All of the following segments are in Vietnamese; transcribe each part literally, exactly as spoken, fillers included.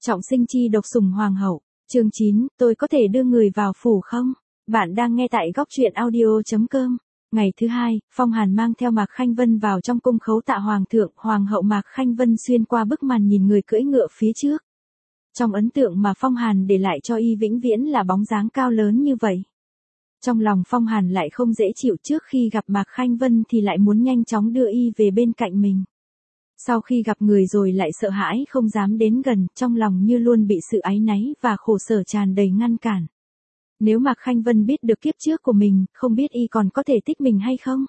Trọng sinh chi độc sủng hoàng hậu, chương chín, tôi có thể đưa người vào phủ không? Bạn đang nghe tại góc truyện audio.com. Ngày thứ hai, Phong Hàn mang theo Mạc Khanh Vân vào trong cung khấu tạ hoàng thượng, hoàng hậu Mạc Khanh Vân xuyên qua bức màn nhìn người cưỡi ngựa phía trước. Trong ấn tượng mà Phong Hàn để lại cho y vĩnh viễn là bóng dáng cao lớn như vậy. Trong lòng Phong Hàn lại không dễ chịu, trước khi gặp Mạc Khanh Vân thì lại muốn nhanh chóng đưa y về bên cạnh mình. Sau khi gặp người rồi lại sợ hãi không dám đến gần, trong lòng như luôn bị sự áy náy và khổ sở tràn đầy ngăn cản. Nếu Mạc Khanh Vân biết được kiếp trước của mình, không biết y còn có thể thích mình hay không?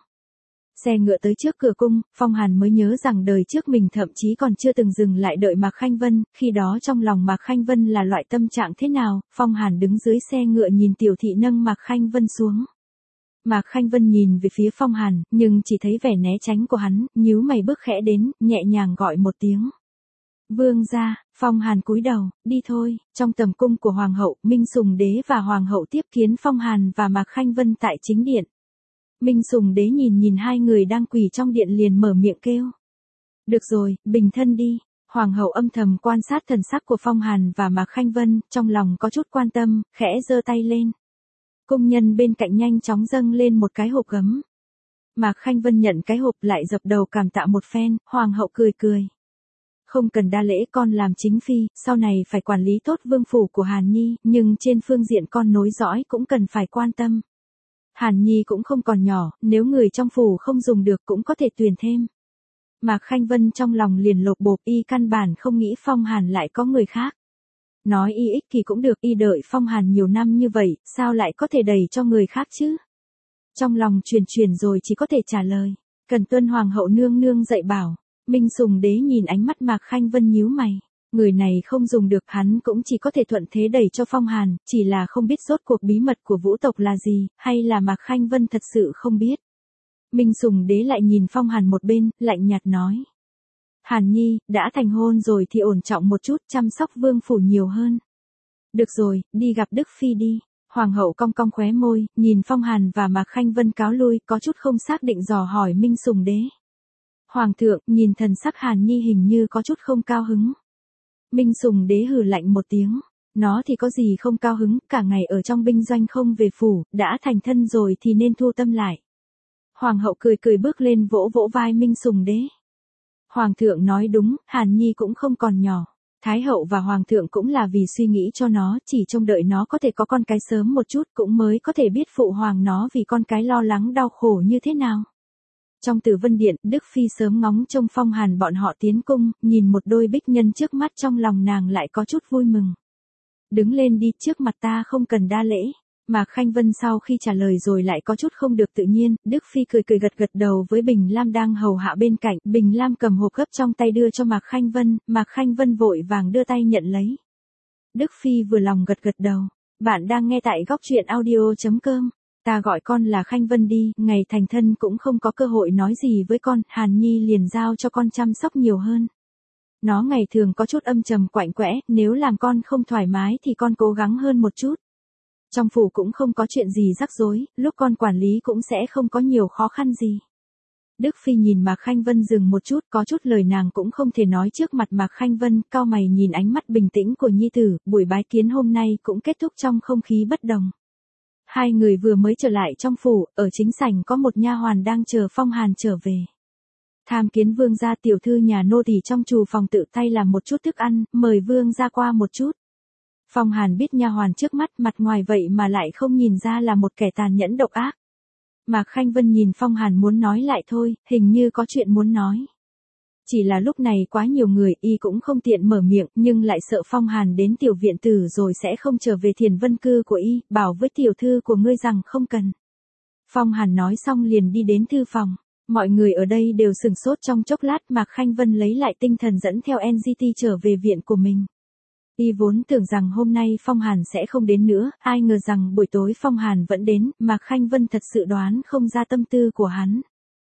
Xe ngựa tới trước cửa cung, Phong Hàn mới nhớ rằng đời trước mình thậm chí còn chưa từng dừng lại đợi Mạc Khanh Vân, khi đó trong lòng Mạc Khanh Vân là loại tâm trạng thế nào. Phong Hàn đứng dưới xe ngựa nhìn tiểu thị nâng Mạc Khanh Vân xuống. Mạc Khanh Vân nhìn về phía Phong Hàn, nhưng chỉ thấy vẻ né tránh của hắn, nhíu mày bước khẽ đến, nhẹ nhàng gọi một tiếng. Vương gia. Phong Hàn cúi đầu, đi thôi. Trong tầm cung của Hoàng hậu, Minh Sùng Đế và Hoàng hậu tiếp kiến Phong Hàn và Mạc Khanh Vân tại chính điện. Minh Sùng Đế nhìn nhìn hai người đang quỳ trong điện liền mở miệng kêu. Được rồi, bình thân đi. Hoàng hậu âm thầm quan sát thần sắc của Phong Hàn và Mạc Khanh Vân, trong lòng có chút quan tâm, khẽ giơ tay lên. Cung nhân bên cạnh nhanh chóng dâng lên một cái hộp gấm. Mạc Khanh Vân nhận cái hộp lại dập đầu cảm tạ một phen, hoàng hậu cười cười. Không cần đa lễ, con làm chính phi, sau này phải quản lý tốt vương phủ của Hàn Nhi, nhưng trên phương diện con nối dõi cũng cần phải quan tâm. Hàn Nhi cũng không còn nhỏ, nếu người trong phủ không dùng được cũng có thể tuyển thêm. Mạc Khanh Vân trong lòng liền lột bột, y căn bản không nghĩ Phong Hàn lại có người khác. Nói y ích kỷ cũng được, y đợi Phong Hàn nhiều năm như vậy, sao lại có thể đẩy cho người khác chứ? Trong lòng truyền truyền rồi chỉ có thể trả lời. Cần tuân hoàng hậu nương nương dạy bảo. Minh Sùng Đế nhìn ánh mắt Mạc Khanh Vân nhíu mày. Người này không dùng được, hắn cũng chỉ có thể thuận thế đẩy cho Phong Hàn, chỉ là không biết rốt cuộc bí mật của vũ tộc là gì, hay là Mạc Khanh Vân thật sự không biết. Minh Sùng Đế lại nhìn Phong Hàn một bên, lạnh nhạt nói. Hàn Nhi, đã thành hôn rồi thì ổn trọng một chút, chăm sóc vương phủ nhiều hơn. Được rồi, đi gặp Đức Phi đi. Hoàng hậu cong cong khóe môi, nhìn Phong Hàn và Mạc Khanh Vân cáo lui, có chút không xác định dò hỏi Minh Sùng Đế. Hoàng thượng, nhìn thần sắc Hàn Nhi hình như có chút không cao hứng. Minh Sùng Đế hừ lạnh một tiếng. Nó thì có gì không cao hứng, cả ngày ở trong binh doanh không về phủ, đã thành thân rồi thì nên thu tâm lại. Hoàng hậu cười cười bước lên vỗ vỗ vai Minh Sùng Đế. Hoàng thượng nói đúng, Hàn Nhi cũng không còn nhỏ. Thái hậu và hoàng thượng cũng là vì suy nghĩ cho nó, chỉ trông đợi nó có thể có con cái sớm một chút cũng mới có thể biết phụ hoàng nó vì con cái lo lắng đau khổ như thế nào. Trong Tử Vân Điện, Đức Phi sớm ngóng trông Phong Hàn bọn họ tiến cung, nhìn một đôi bích nhân trước mắt trong lòng nàng lại có chút vui mừng. Đứng lên đi, trước mặt ta không cần đa lễ. Mạc Khanh Vân sau khi trả lời rồi lại có chút không được tự nhiên, Đức Phi cười cười gật gật đầu với Bình Lam đang hầu hạ bên cạnh, Bình Lam cầm hộp gấp trong tay đưa cho Mạc Khanh Vân, Mạc Khanh Vân vội vàng đưa tay nhận lấy. Đức Phi vừa lòng gật gật đầu. Bạn đang nghe tại góc truyện audio.com. Ta gọi con là Khanh Vân đi, ngày thành thân cũng không có cơ hội nói gì với con, Hàn Nhi liền giao cho con chăm sóc nhiều hơn. Nó ngày thường có chút âm trầm quạnh quẽ, nếu làm con không thoải mái thì con cố gắng hơn một chút. Trong phủ cũng không có chuyện gì rắc rối, lúc con quản lý cũng sẽ không có nhiều khó khăn gì. Đức Phi nhìn Mạc Khanh Vân dừng một chút, có chút lời nàng cũng không thể nói trước mặt Mạc Khanh Vân, cau mày nhìn ánh mắt bình tĩnh của nhi tử, buổi bái kiến hôm nay cũng kết thúc trong không khí bất đồng. Hai người vừa mới trở lại trong phủ, ở chính sảnh có một nha hoàn đang chờ Phong Hàn trở về. Tham kiến vương gia, tiểu thư nhà nô tỳ trong trù phòng tự tay làm một chút thức ăn, mời vương gia qua một chút. Phong Hàn biết nha hoàn trước mắt mặt ngoài vậy mà lại không nhìn ra là một kẻ tàn nhẫn độc ác. Mạc Khanh Vân nhìn Phong Hàn muốn nói lại thôi, hình như có chuyện muốn nói. Chỉ là lúc này quá nhiều người, y cũng không tiện mở miệng, nhưng lại sợ Phong Hàn đến tiểu viện tử rồi sẽ không trở về Thiền Vân cư của y, bảo với tiểu thư của ngươi rằng không cần. Phong Hàn nói xong liền đi đến thư phòng. Mọi người ở đây đều sửng sốt trong chốc lát, Mạc Khanh Vân lấy lại tinh thần dẫn theo en giê tê trở về viện của mình. Y vốn tưởng rằng hôm nay Phong Hàn sẽ không đến nữa, ai ngờ rằng buổi tối Phong Hàn vẫn đến, Mạc Khanh Vân thật sự đoán không ra tâm tư của hắn.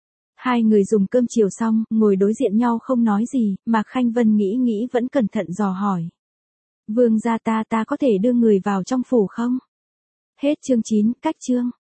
Hai người dùng cơm chiều xong, ngồi đối diện nhau không nói gì, Mạc Khanh Vân nghĩ nghĩ vẫn cẩn thận dò hỏi. Vương gia, ta ta có thể đưa người vào trong phủ không? Hết chương chín, cách chương.